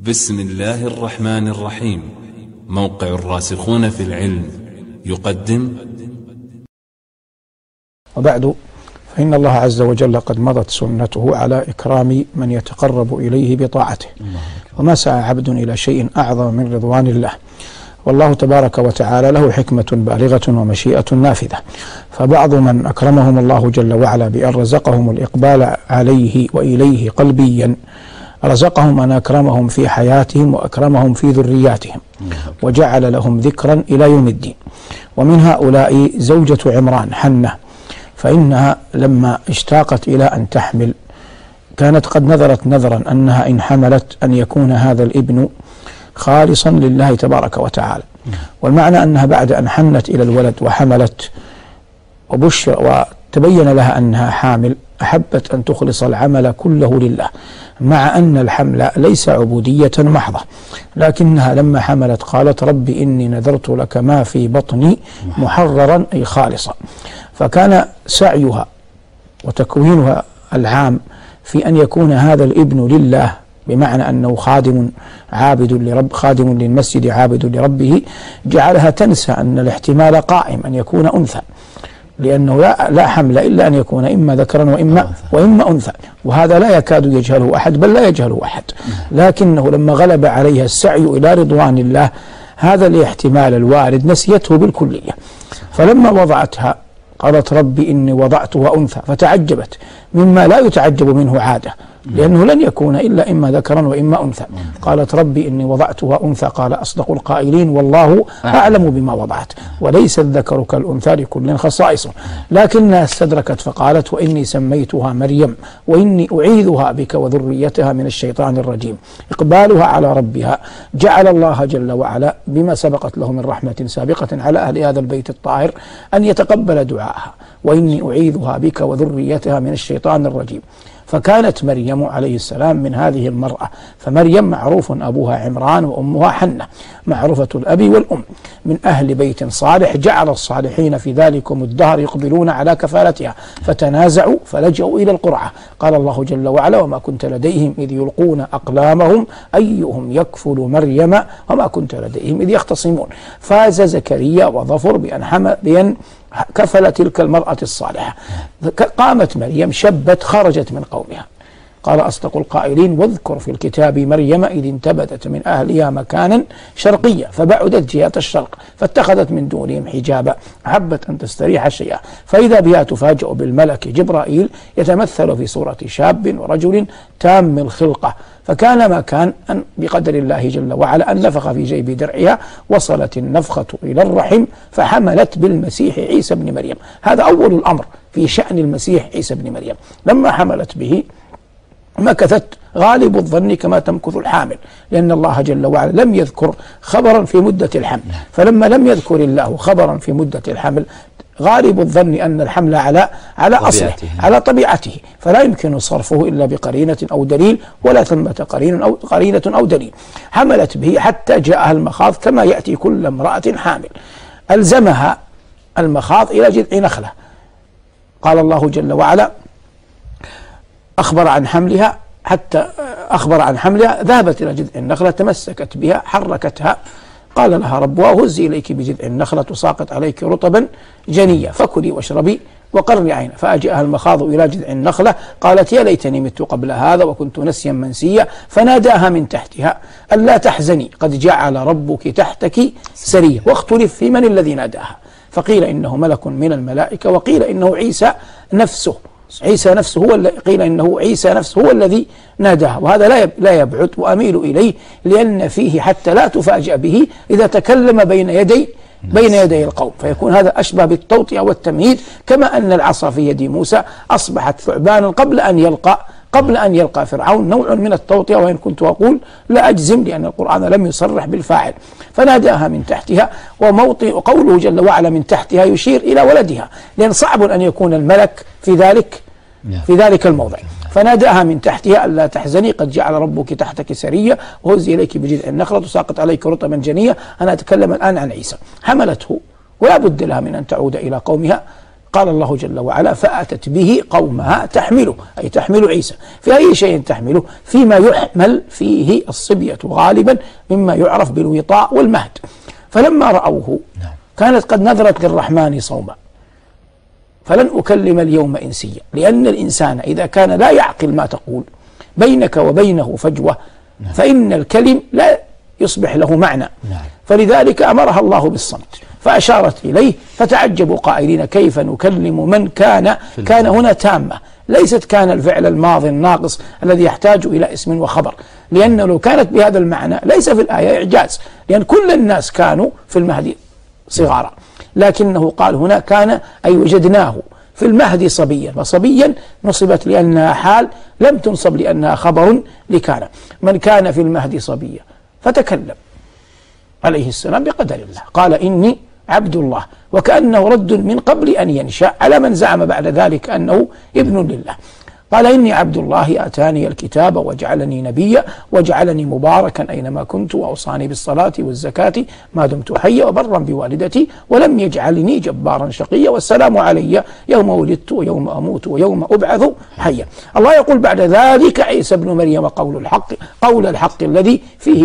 بسم الله الرحمن الرحيم. موقع الراسخون في العلم يقدم. وبعد، فإن الله عز وجل قد مضت سنته على إكرام من يتقرب إليه بطاعته، وما سعى عبد إلى شيء أعظم من رضوان الله، والله تبارك وتعالى له حكمة بالغة ومشيئة نافذة. فبعض من أكرمهم الله جل وعلا بأن رزقهم الإقبال عليه وإليه قلبيا، رزقهم أن أكرمهم في حياتهم وأكرمهم في ذرياتهم، وجعل لهم ذكرا إلى يوم الدين. ومن هؤلاء زوجة عمران حنة، فإنها لما اشتاقت إلى أن تحمل كانت قد نذرت نذرا أنها إن حملت أن يكون هذا الابن خالصا لله تبارك وتعالى. والمعنى أنها بعد أن حنت إلى الولد وحملت وبشر وتبين لها أنها حامل، أحبت أن تخلص العمل كله لله، مع أن الحمل ليس عبودية محضة، لكنها لما حملت قالت: رب إني نذرت لك ما في بطني محررا أي خالصا. فكان سعيها وتكوينها العام في أن يكون هذا الابن لله، بمعنى أنه خادم عابد لرب، خادم للمسجد عابد لربه، جعلها تنسى أن الاحتمال قائم أن يكون أنثى، لأنه لا حمل إلا أن يكون إما ذكرا وإما أنثى، وهذا لا يكاد يجهله أحد، بل لا يجهله أحد. لكنه لما غلب عليها السعي إلى رضوان الله هذا الاحتمال الوارد نسيته بالكلية. فلما وضعتها قالت: ربي إني وضعتها أنثى، فتعجبت مما لا يتعجب منه عادة، لأنه لن يكون إلا إما ذكرا وإما أنثى. قالت: ربي إني وضعتها أنثى، قال: أصدق القائلين والله أعلم بما وضعت، وليس الذكر كالأنثى لكل خصائص. لكنها استدركت فقالت: وإني سميتها مريم وإني أعيذها بك وذريتها من الشيطان الرجيم. إقبالها على ربها جعل الله جل وعلا بما سبقت له من رحمة سابقة على أهل هذا البيت الطاهر أن يتقبل دعاءها: وإني أعيذها بك وذريتها من الشيطان الرجيم. فكانت مريم عليه السلام من هذه المرأة. فمريم معروف أبوها عمران وأمها حنة، معروفة الأب والأم، من أهل بيت صالح، جعل الصالحين في ذلكم الدهر يقبلون على كفالتها، فتنازعوا فلجأوا إلى القرعة. قال الله جل وعلا: وما كنت لديهم إذ يلقون أقلامهم أيهم يكفل مريم وما كنت لديهم إذ يختصمون. فاز زكريا وظفر بأن كفل تلك المرأة الصالحة. قامت مريم شبت خرجت من قومها. قال أصدق القائلين: واذكر في الكتاب مريم إذ انتبذت من أهلها مكانا شرقيا فبعدت جهة الشرق فاتخذت من دونهم حجابا، أحبت أن تستريح شيئا، فإذا بها تفاجأ بالملك جبرائيل يتمثل في صورة شاب ورجل تام الخلقة. فكان ما كان أن بقدر الله جل وعلا أن نفخ في جيب درعها، وصلت النفخة إلى الرحم فحملت بالمسيح عيسى بن مريم. هذا أول الأمر في شأن المسيح عيسى بن مريم. لما حملت به مكثت غالب الظن كما تمكث الحامل، لأن الله جل وعلا لم يذكر خبرا في مدة الحمل. فلما لم يذكر الله خبرا في مدة الحمل غالب الظن أن الحمل على أصله، على طبيعته، فلا يمكن صرفه إلا بقرينة أو دليل، ولا ثمة قرينة أو دليل. حملت به حتى جاءها المخاض كما يأتي كل امرأة حامل. ألزمها المخاض إلى جذع نخلة. قال الله جل وعلا: أخبر عن حملها، ذهبت إلى جذع النخلة تمسكت بها حركتها. قال لها ربها: هزي إليك بجذع النخلة تساقط عليك رطبا جنيا فكلي واشربي وقري عينا. فأجاءها المخاض إلى جذع النخلة قالت: يا ليتني مت قبل هذا وكنت نسيا منسيا. فناداها من تحتها: ألا تحزني قد جعل ربك تحتك سريا. واختلف في من الذي ناداها، فقيل إنه ملك من الملائكة، وقيل إنه عيسى نفسه قيل إنه عيسى نفسه هو الذي ناداه. وهذا لا يبعد، وأميل إليه، لأن فيه حتى لا تفاجأ به إذا تكلم بين يدي القوم، فيكون هذا أشبه بالتوطئة والتمهيد، كما أن العصا في يد موسى أصبحت ثعبانا قبل أن يلقى فرعون، نوع من التوطئة، وإن كنت أقول لا أجزم لأن القرآن لم يصرح بالفاعل. فناداها من تحتها، وقوله جل وعلا من تحتها يشير إلى ولدها، لأن صعب أن يكون الملك في ذلك الموضع. فناداها من تحتها: ألا تحزني قد جعل ربك تحتك سريا وهزي إليك بجذع النخلة تساقط عليك رطبا جنيا. أنا أتكلم الآن عن عيسى. حملته ولا بد لها من أن تعود إلى قومها، قال الله جل وعلا فأتت به قومها تحمله، أي تحمل عيسى. في أي شيء تحمله؟ فيما يحمل فيه الصبية غالبا مما يعرف بالوطاء والمهد. فلما رأوه كانت قد نذرت للرحمن صوما فلن أكلم اليوم إنسيا، لأن الإنسان إذا كان لا يعقل ما تقول بينك وبينه فجوة فإن الكلم لا يصبح له معنى. فلذلك أمرها الله بالصمت فأشارت إليه، فتعجبوا قائلين كيف نكلم من كان هنا تامة، ليست كان الفعل الماضي الناقص الذي يحتاج إلى اسم وخبر، لأنه لو كانت بهذا المعنى ليس في الآية إعجاز، لأن كل الناس كانوا في المهد صغارا، لكنه قال هنا كان أي وجدناه في المهد صبيا، وصبيا نصبت لأنها حال لم تنصب لأنها خبر لكان. من كان في المهد صبيا فتكلم عليه السلام بقدر الله، قال إني عبد الله، وكأنه رد من قبل أن ينشأ على من زعم بعد ذلك أنه ابن لله. قال إني عبد الله آتاني الكتاب وجعلني نبيا وجعلني مباركا أينما كنت وأوصاني بالصلاة والزكاة ما دمت حيا وبرا بوالدتي ولم يجعلني جبارا شقيا والسلام علي يوم ولدت ويوم أموت ويوم أبعث حيا. الله يقول بعد ذلك عيسى ابن مريم قول الحق الذي فيه